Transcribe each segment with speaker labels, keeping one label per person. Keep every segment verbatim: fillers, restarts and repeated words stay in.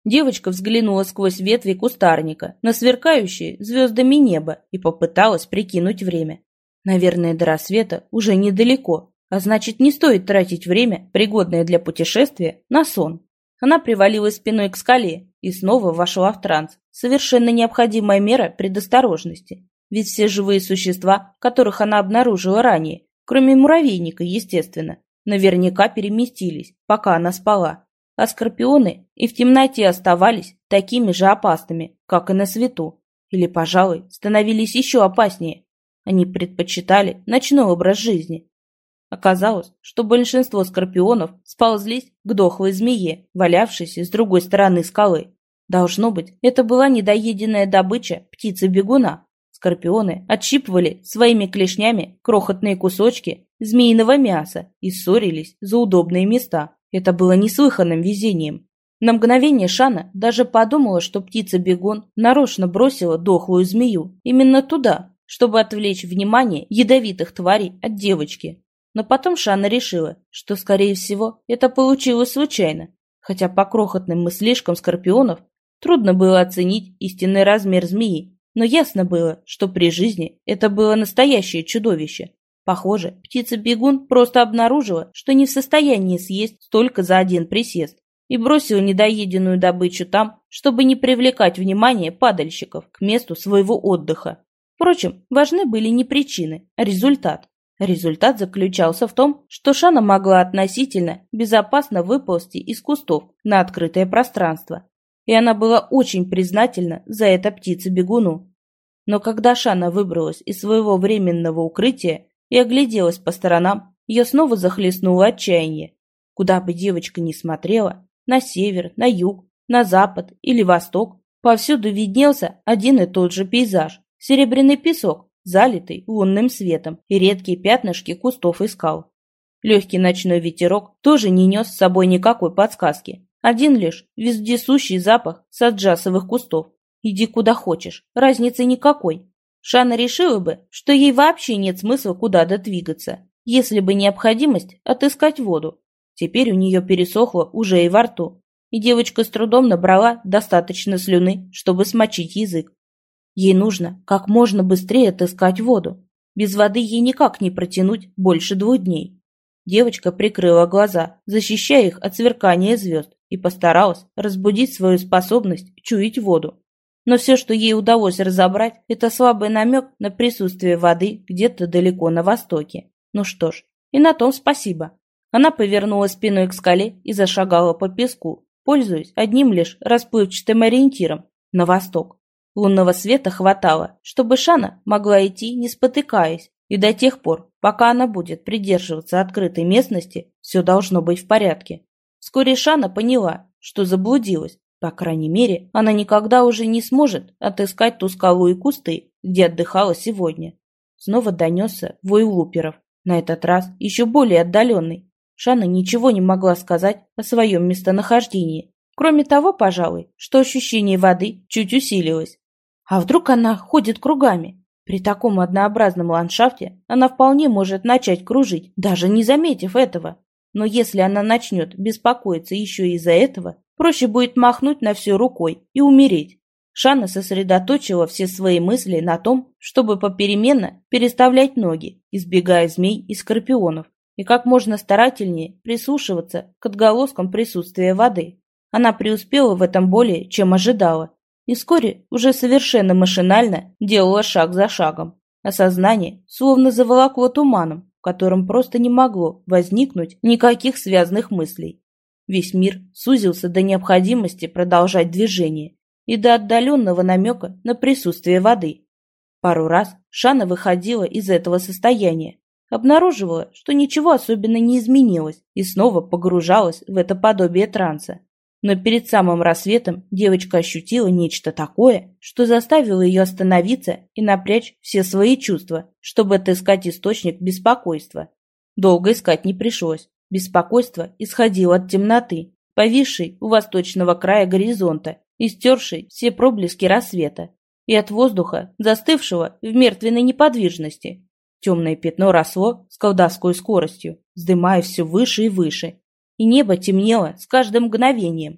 Speaker 1: Девочка взглянула сквозь ветви кустарника на сверкающее звездами небо и попыталась прикинуть время. Наверное, до рассвета уже недалеко, а значит, не стоит тратить время, пригодное для путешествия, на сон. Она привалилась спиной к скале и снова вошла в транс. Совершенно необходимая мера предосторожности. Ведь все живые существа, которых она обнаружила ранее, кроме муравейника, естественно, наверняка переместились, пока она спала. А скорпионы и в темноте оставались такими же опасными, как и на свету. Или, пожалуй, становились еще опаснее. Они предпочитали ночной образ жизни. Оказалось, что большинство скорпионов сползлись к дохлой змее, валявшейся с другой стороны скалы. Должно быть, это была недоеденная добыча птицы-бегуна. Скорпионы отщипывали своими клешнями крохотные кусочки змеиного мяса и ссорились за удобные места. Это было неслыханным везением. На мгновение Шана даже подумала, что птица-бегун нарочно бросила дохлую змею именно туда, чтобы отвлечь внимание ядовитых тварей от девочки. Но потом Шана решила, что, скорее всего, это получилось случайно, хотя по крохотным мыслишкам скорпионов трудно было оценить истинный размер змеи, но ясно было, что при жизни это было настоящее чудовище. Похоже, птица-бегун просто обнаружила, что не в состоянии съесть столько за один присест, и бросила недоеденную добычу там, чтобы не привлекать внимание падальщиков к месту своего отдыха. Впрочем, важны были не причины, а результат. Результат заключался в том, что Шана могла относительно безопасно выползти из кустов на открытое пространство, и она была очень признательна за это птице-бегуну. Но когда Шана выбралась из своего временного укрытия и огляделась по сторонам, ее снова захлестнуло отчаяние. Куда бы девочка ни смотрела, на север, на юг, на запад или восток, повсюду виднелся один и тот же пейзаж – серебряный песок, залитый лунным светом, и редкие пятнышки кустов и скал. Легкий ночной ветерок тоже не нес с собой никакой подсказки. Один лишь вездесущий запах саджасовых кустов. Иди куда хочешь, разницы никакой. Шана решила бы, что ей вообще нет смысла куда-то двигаться, если бы необходимость отыскать воду. Теперь у нее пересохло уже и во рту, и девочка с трудом набрала достаточно слюны, чтобы смочить язык. Ей нужно как можно быстрее отыскать воду. Без воды ей никак не протянуть больше двух дней. Девочка прикрыла глаза, защищая их от сверкания звезд, и постаралась разбудить свою способность чуять воду. Но все, что ей удалось разобрать, это слабый намек на присутствие воды где-то далеко на востоке. Ну что ж, и на том спасибо. Она повернула спиной к скале и зашагала по песку, пользуясь одним лишь расплывчатым ориентиром – на восток. Лунного света хватало, чтобы Шана могла идти, не спотыкаясь, и до тех пор, пока она будет придерживаться открытой местности, все должно быть в порядке. Вскоре Шана поняла, что заблудилась. По крайней мере, она никогда уже не сможет отыскать ту скалу и кусты, где отдыхала сегодня. Снова донесся вой луперов, на этот раз еще более отдаленный. Шана ничего не могла сказать о своем местонахождении. Кроме того, пожалуй, что ощущение воды чуть усилилось. А вдруг она ходит кругами? При таком однообразном ландшафте она вполне может начать кружить, даже не заметив этого. Но если она начнет беспокоиться еще из-за этого, проще будет махнуть на все рукой и умереть. Шана сосредоточила все свои мысли на том, чтобы попеременно переставлять ноги, избегая змей и скорпионов, и как можно старательнее прислушиваться к отголоскам присутствия воды. Она преуспела в этом более, чем ожидала, и вскоре уже совершенно машинально делала шаг за шагом, а сознание словно заволокло туманом, в котором просто не могло возникнуть никаких связанных мыслей. Весь мир сузился до необходимости продолжать движение и до отдаленного намека на присутствие воды. Пару раз Шана выходила из этого состояния, обнаруживала, что ничего особенно не изменилось, и снова погружалась в это подобие транса. Но перед самым рассветом девочка ощутила нечто такое, что заставило ее остановиться и напрячь все свои чувства, чтобы отыскать источник беспокойства. Долго искать не пришлось. Беспокойство исходило от темноты, повисшей у восточного края горизонта и стершей все проблески рассвета, и от воздуха, застывшего в мертвенной неподвижности. Темное пятно росло с колдовской скоростью, вздымая все выше и выше, и небо темнело с каждым мгновением.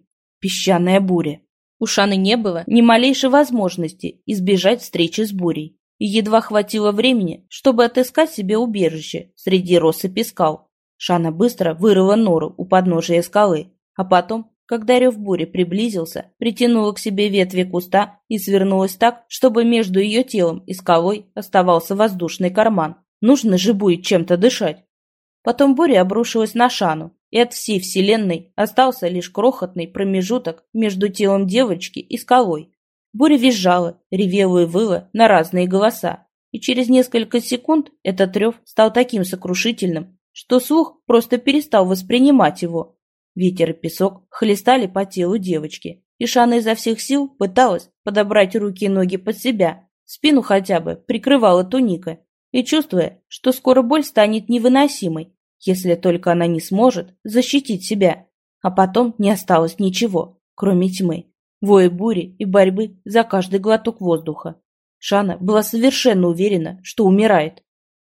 Speaker 1: Песчаная буря. У Шаны не было ни малейшей возможности избежать встречи с бурей. И едва хватило времени, чтобы отыскать себе убежище среди россыпи скал. Шана быстро вырыла нору у подножия скалы, а потом, когда рев бури приблизился, притянула к себе ветви куста и свернулась так, чтобы между ее телом и скалой оставался воздушный карман. Нужно же будет чем-то дышать. Потом буря обрушилась на Шану, и от всей вселенной остался лишь крохотный промежуток между телом девочки и скалой. Буря визжала, ревела и выла на разные голоса, и через несколько секунд этот рев стал таким сокрушительным, что слух просто перестал воспринимать его. Ветер и песок хлестали по телу девочки, и Шана изо всех сил пыталась подобрать руки и ноги под себя, спину хотя бы прикрывала туника, и чувствуя, что скоро боль станет невыносимой, если только она не сможет защитить себя. А потом не осталось ничего, кроме тьмы, воя бури и борьбы за каждый глоток воздуха. Шана была совершенно уверена, что умирает.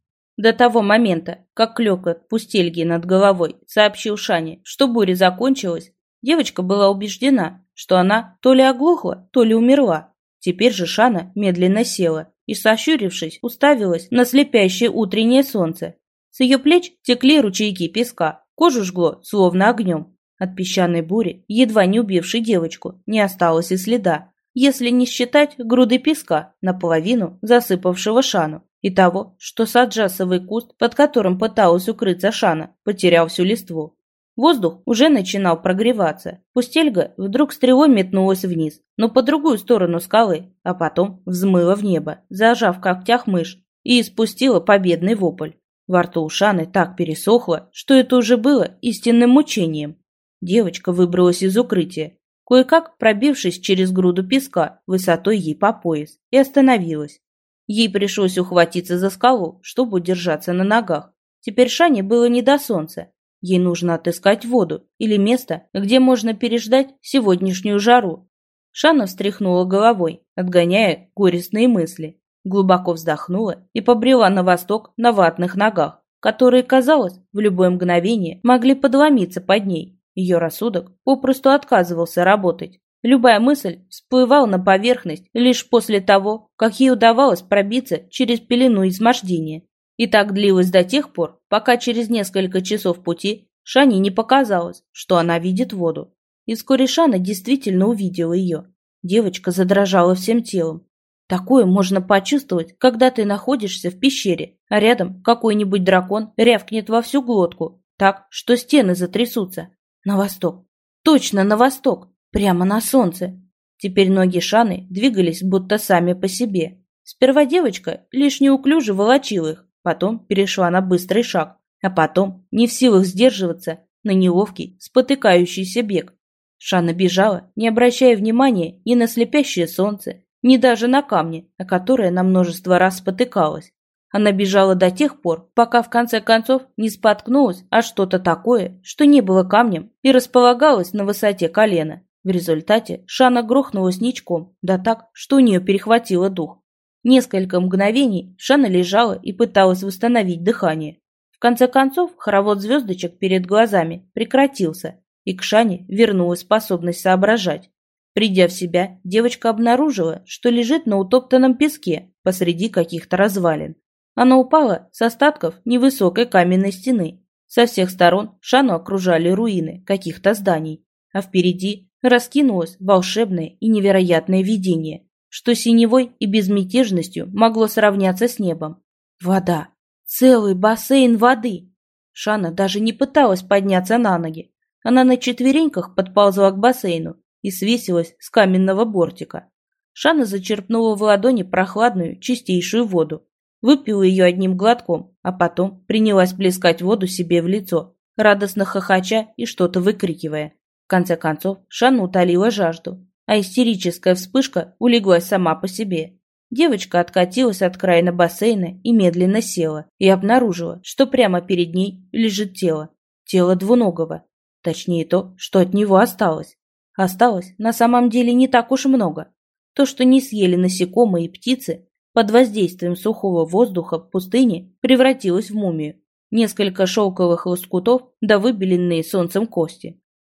Speaker 1: До того момента, как клёкот пустельги над головой сообщил Шане, что буря закончилась, девочка была убеждена, что она то ли оглохла, то ли умерла. Теперь же Шана медленно села и, сощурившись, уставилась на слепящее утреннее солнце. С ее плеч текли ручейки песка, кожу жгло, словно огнем. От песчаной бури, едва не убившей девочку, не осталось и следа, если не считать груды песка, наполовину засыпавшего Шану, и того, что саджасовый куст, под которым пыталась укрыться Шана, потерял всю листву. Воздух уже начинал прогреваться. Пустельга вдруг стрелой метнулась вниз, но по другую сторону скалы, а потом взмыла в небо, зажав в когтях мышь, и испустила победный вопль. Во рту у Шаны так пересохло, что это уже было истинным мучением. Девочка выбралась из укрытия, кое-как пробившись через груду песка высотой ей по пояс, и остановилась. Ей пришлось ухватиться за скалу, чтобы удержаться на ногах. Теперь Шане было не до солнца. Ей нужно отыскать воду или место, где можно переждать сегодняшнюю жару. Шана встряхнула головой, отгоняя горестные мысли. Глубоко вздохнула и побрела на восток на ватных ногах, которые, казалось, в любое мгновение могли подломиться под ней. Ее рассудок попросту отказывался работать. Любая мысль всплывала на поверхность лишь после того, как ей удавалось пробиться через пелену измождения. И так длилось до тех пор, пока через несколько часов пути Шане не показалось, что она видит воду. И вскоре Шана действительно увидела ее. Девочка задрожала всем телом. Такое можно почувствовать, когда ты находишься в пещере, а рядом какой-нибудь дракон рявкнет во всю глотку, так, что стены затрясутся. На восток. Точно на восток. Прямо на солнце. Теперь ноги Шаны двигались будто сами по себе. Сперва девочка лишь неуклюже волочила их, потом перешла на быстрый шаг, а потом, не в силах сдерживаться, на неловкий, спотыкающийся бег. Шана бежала, не обращая внимания ни на слепящее солнце, ни даже на камни, о которые она множество раз спотыкалась. Она бежала до тех пор, пока в конце концов не споткнулась о что-то такое, что не было камнем и располагалось на высоте колена. В результате Шана грохнулась ничком, да так, что у нее перехватило дух. Несколько мгновений Шана лежала и пыталась восстановить дыхание. В конце концов, хоровод звездочек перед глазами прекратился, и к Шане вернулась способность соображать. Придя в себя, девочка обнаружила, что лежит на утоптанном песке посреди каких-то развалин. Она упала с остатков невысокой каменной стены. Со всех сторон Шану окружали руины каких-то зданий, а впереди раскинулось волшебное и невероятное видение, что синевой и безмятежностью могло сравняться с небом. Вода. Целый бассейн воды. Шана даже не пыталась подняться на ноги. Она на четвереньках подползла к бассейну и свесилась с каменного бортика. Шана зачерпнула в ладони прохладную, чистейшую воду, выпила ее одним глотком, а потом принялась плескать воду себе в лицо, радостно хохоча и что-то выкрикивая. В конце концов, Шана утолила жажду, а истерическая вспышка улеглась сама по себе. Девочка откатилась от края бассейна и медленно села, и обнаружила, что прямо перед ней лежит тело. Тело двуногого. Точнее то, что от него осталось. Осталось на самом деле не так уж много. То, что не съели насекомые и птицы, под воздействием сухого воздуха в пустыне превратилось в мумию. Несколько шелковых лоскутов да выбеленные солнцем кости.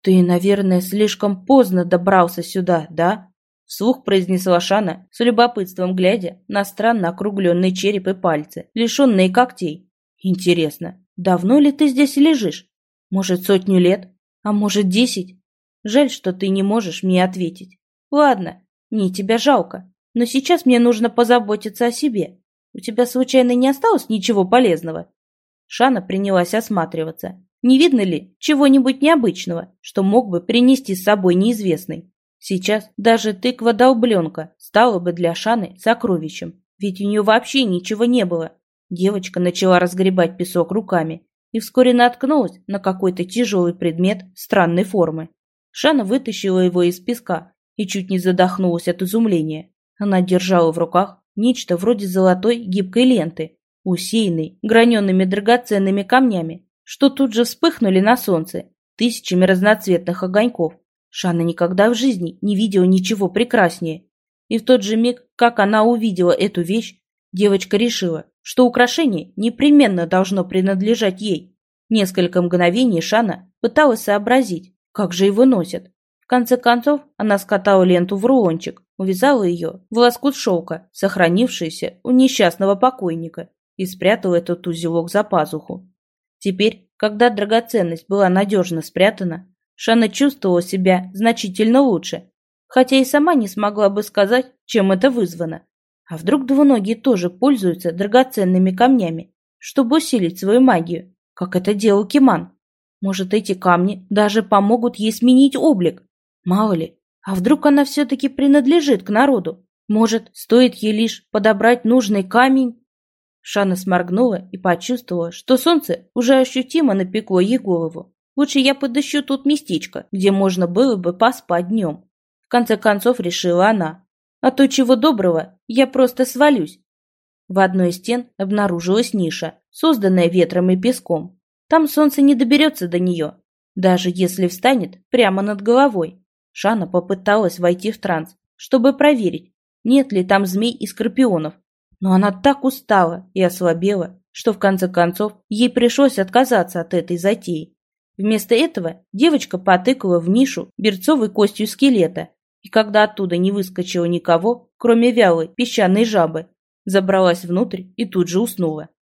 Speaker 1: «Ты, наверное, слишком поздно добрался сюда, да?» Вслух произнесла Шана, с любопытством глядя на странно округленный череп и пальцы, лишенные когтей. «Интересно, давно ли ты здесь лежишь? Может, сотню лет? А может, десять? Жаль, что ты не можешь мне ответить. Ладно, мне тебя жалко, но сейчас мне нужно позаботиться о себе. У тебя случайно не осталось ничего полезного?» Шана принялась осматриваться. Не видно ли чего-нибудь необычного, что мог бы принести с собой неизвестный? Сейчас даже тыква-долбленка стала бы для Шаны сокровищем, ведь у нее вообще ничего не было. Девочка начала разгребать песок руками и вскоре наткнулась на какой-то тяжелый предмет странной формы. Шана вытащила его из песка и чуть не задохнулась от изумления. Она держала в руках нечто вроде золотой гибкой ленты, усеянной граненными драгоценными камнями, что тут же вспыхнули на солнце тысячами разноцветных огоньков. Шана никогда в жизни не видела ничего прекраснее. И в тот же миг, как она увидела эту вещь, девочка решила, что украшение непременно должно принадлежать ей. Несколько мгновений Шана пыталась сообразить, как же его носят. В конце концов, она скатала ленту в рулончик, увязала ее в лоскут шелка, сохранившийся у несчастного покойника, и спрятала этот узелок за пазуху. Теперь, когда драгоценность была надежно спрятана, Шана чувствовала себя значительно лучше, хотя и сама не смогла бы сказать, чем это вызвано. А вдруг двуногие тоже пользуются драгоценными камнями, чтобы усилить свою магию, как это делал Киман? Может, эти камни даже помогут ей сменить облик? Мало ли, а вдруг она все-таки принадлежит к народу? Может, стоит ей лишь подобрать нужный камень? Шана сморгнула и почувствовала, что солнце уже ощутимо напекло ей голову. Лучше я подыщу тут местечко, где можно было бы поспать днем. В конце концов решила она. А то чего доброго, я просто свалюсь. В одной из стен обнаружилась ниша, созданная ветром и песком. Там солнце не доберется до нее, даже если встанет прямо над головой. Шана попыталась войти в транс, чтобы проверить, нет ли там змей и скорпионов. Но она так устала и ослабела, что в конце концов ей пришлось отказаться от этой затеи. Вместо этого девочка потыкала в нишу берцовой костью скелета, и когда оттуда не выскочило никого, кроме вялой песчаной жабы, забралась внутрь и тут же уснула.